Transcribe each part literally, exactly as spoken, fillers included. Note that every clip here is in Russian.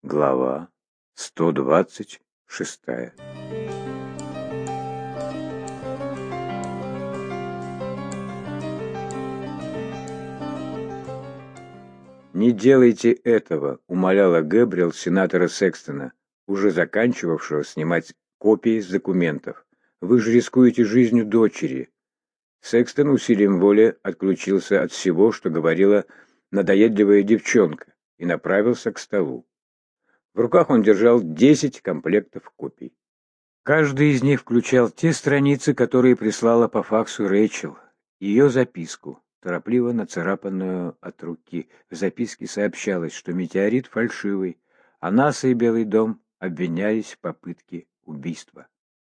Глава сто двадцать шестая. «Не делайте этого», — умоляла Гэбриэл сенатора Секстона, уже заканчивавшего снимать копии с документов. «Вы же рискуете жизнью дочери». Секстон усилием воли отключился от всего, что говорила надоедливая девчонка, и направился к столу. В руках он держал десять комплектов копий. Каждый из них включал те страницы, которые прислала по факсу Рэйчел, ее записку, торопливо нацарапанную от руки. В записке сообщалось, что метеорит фальшивый, а НАСА и Белый дом обвинялись в попытке убийства.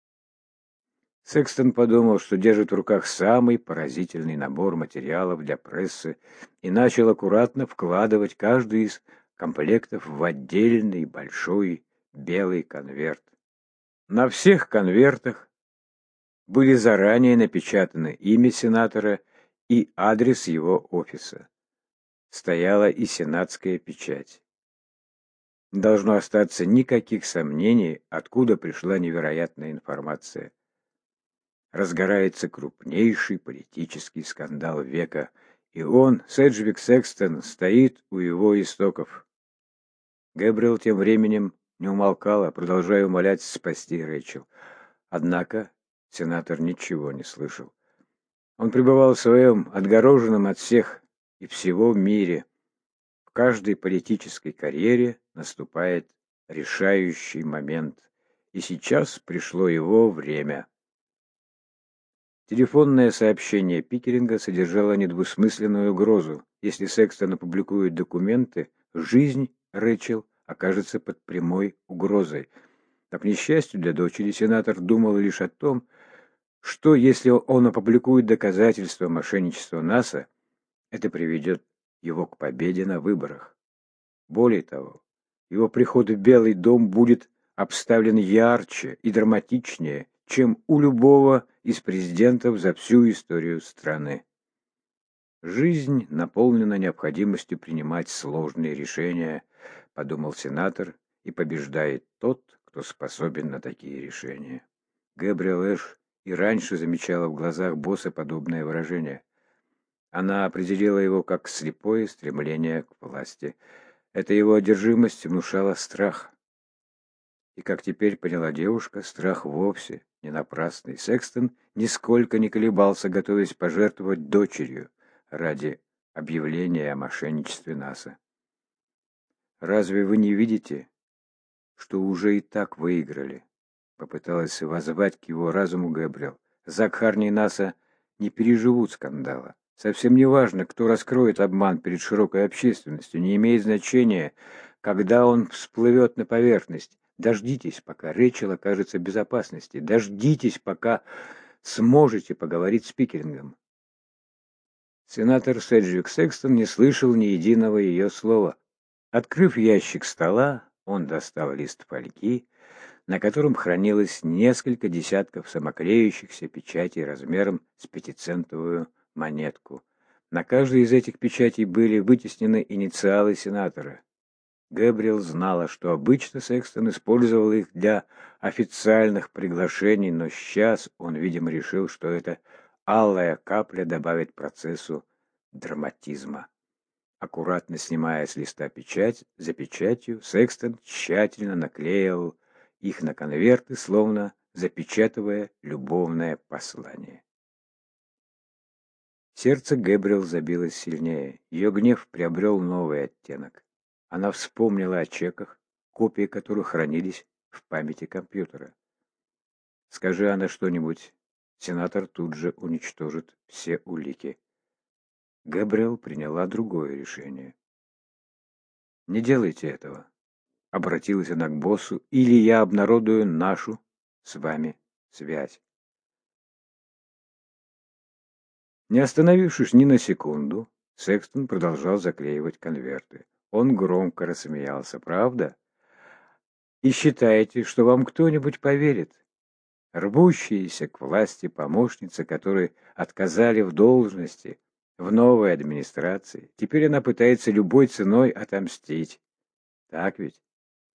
Секстон подумал, что держит в руках самый поразительный набор материалов для прессы, и начал аккуратно вкладывать каждый из комплектов в отдельный большой белый конверт. На всех конвертах были заранее напечатаны имя сенатора и адрес его офиса. Стояла и сенатская печать. Не должно остаться никаких сомнений, откуда пришла невероятная информация. Разгорается крупнейший политический скандал века, и он, Седжвик Секстон, стоит у его истоков. Гэбриэл тем временем не умолкала, продолжая умолять спасти Рэйчел. Однако сенатор ничего не слышал. Он пребывал в своем отгороженном от всех и всего мире. В каждой политической карьере наступает решающий момент, и сейчас пришло его время. Телефонное сообщение Пикеринга содержало недвусмысленную угрозу. Если Секстон опубликует документы, жизнь Рэйчел окажется под прямой угрозой. Но, к несчастью для дочери, сенатор думал лишь о том, что если он опубликует доказательства мошенничества НАСА, это приведет его к победе на выборах. Более того, его приход в Белый дом будет обставлен ярче и драматичнее, чем у любого из президентов за всю историю страны. «Жизнь наполнена необходимостью принимать сложные решения», — подумал сенатор, — «и побеждает тот, кто способен на такие решения». Гэбриэл Эш и раньше замечала в глазах босса подобное выражение. Она определила его как слепое стремление к власти. Эта его одержимость внушала страх. И, как теперь поняла девушка, страх вовсе не напрасный. Секстон нисколько не колебался, готовясь пожертвовать дочерью ради объявления о мошенничестве НАСА. «Разве вы не видите, что уже и так выиграли?» Попыталась воззвать к его разуму Гэбриэл. Зак Харни и НАСА не переживут скандала. Совсем не важно, кто раскроет обман перед широкой общественностью. Не имеет значения, когда он всплывет на поверхность. Дождитесь, пока Рэйчел окажется в безопасности. Дождитесь, пока сможете поговорить с Пикерингом. Сенатор Седжвик Секстон не слышал ни единого ее слова. Открыв ящик стола, он достал лист фольги, на котором хранилось несколько десятков самоклеющихся печатей размером с пятицентовую монетку. На каждой из этих печатей были вытеснены инициалы сенатора. Гэбриэл знала, что обычно Секстон использовал их для официальных приглашений, но сейчас он, видимо, решил, что эта алая капля добавит процессу драматизма. Аккуратно снимая с листа печать за печатью, Секстон тщательно наклеил их на конверты, словно запечатывая любовное послание. Сердце Гэбриэл забилось сильнее. Ее гнев приобрел новый оттенок. Она вспомнила о чеках, копии которых хранились в памяти компьютера. Скажи она что-нибудь, сенатор тут же уничтожит все улики. Гэбриэл приняла другое решение. «Не делайте этого», — обратилась она к боссу, — «или я обнародую нашу с вами связь». Не остановившись ни на секунду, Секстон продолжал заклеивать конверты. Он громко рассмеялся. «Правда? И считаете, что вам кто-нибудь поверит? Рвущиеся к власти помощницы, которые отказали в должности в новой администрации, теперь она пытается любой ценой отомстить. Так ведь?»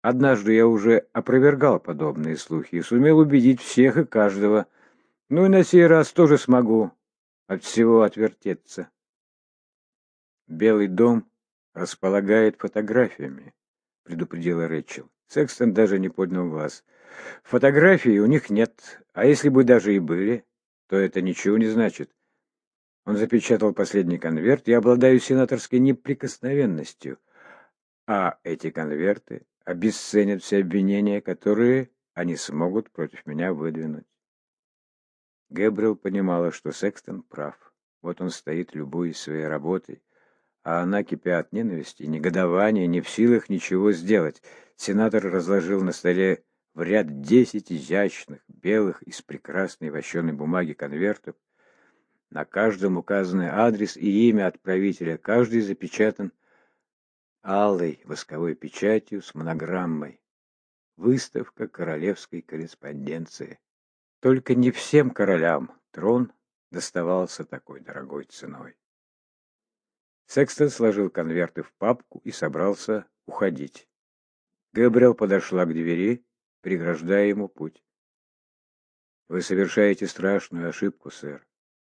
Однажды я уже опровергал подобные слухи и сумел убедить всех и каждого. Ну и на сей раз тоже смогу от всего отвертеться. Белый дом располагает фотографиями, предупредила Рэйчел. Секстон даже не поднял глаз. Фотографий у них нет, а если бы даже и были, то это ничего не значит. Он запечатал последний конверт. Я обладаю сенаторской неприкосновенностью, а эти конверты обесценят все обвинения, которые они смогут против меня выдвинуть. Гэбриэл понимала, что Секстон прав. Вот он стоит, любуясь своей работой, а она, кипя от ненависти и негодования, не в силах ничего сделать. Сенатор разложил на столе в ряд десять изящных, белых, из прекрасной вощеной бумаги конвертов. На каждом указаны адрес и имя отправителя, каждый запечатан алой восковой печатью с монограммой. Выставка королевской корреспонденции. Только не всем королям трон доставался такой дорогой ценой. Секстон сложил конверты в папку и собрался уходить. Гэбриэл подошла к двери, преграждая ему путь. «Вы совершаете страшную ошибку, сэр.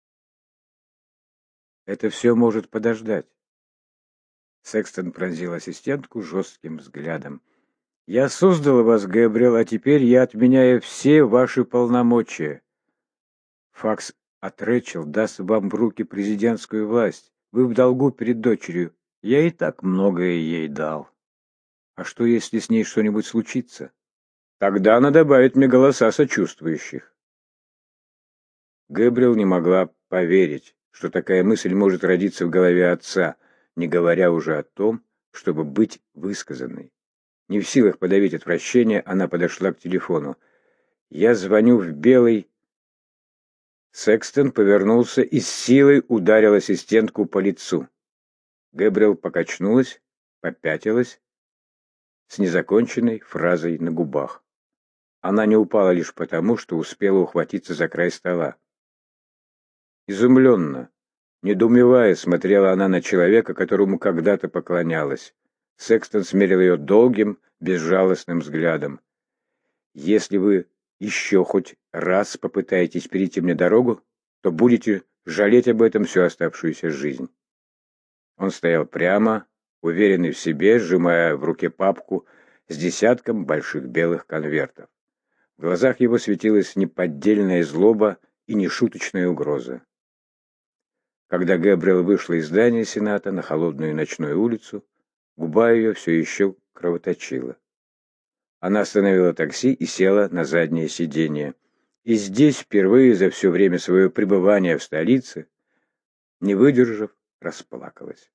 Это все может подождать». Секстон пронзил ассистентку жестким взглядом. «Я создал вас, Гэбриэл, а теперь я отменяю все ваши полномочия. Факс от Рэйчел даст вам в руки президентскую власть. Вы в долгу перед дочерью. Я и так многое ей дал. А что, если с ней что-нибудь случится? Тогда она добавит мне голоса сочувствующих». Гэбриэл не могла поверить, что такая мысль может родиться в голове отца, не говоря уже о том, чтобы быть высказанной. Не в силах подавить отвращение, она подошла к телефону. «Я звоню в Белый...» Секстон повернулся и с силой ударил ассистентку по лицу. Гэбриэл покачнулась, попятилась, с незаконченной фразой на губах. Она не упала лишь потому, что успела ухватиться за край стола. Изумленно, недоумевая, смотрела она на человека, которому когда-то поклонялась. Секстон смерил ее долгим, безжалостным взглядом. «Если вы еще хоть раз попытаетесь перейти мне дорогу, то будете жалеть об этом всю оставшуюся жизнь». Он стоял прямо, уверенный в себе, сжимая в руке папку с десятком больших белых конвертов. В глазах его светилась неподдельная злоба и нешуточная угроза. Когда Гэбриэл вышла из здания Сената на холодную ночную улицу, губа ее все еще кровоточила. Она остановила такси и села на заднее сиденье. И здесь, впервые за все время своего пребывания в столице, не выдержав, расплакалась.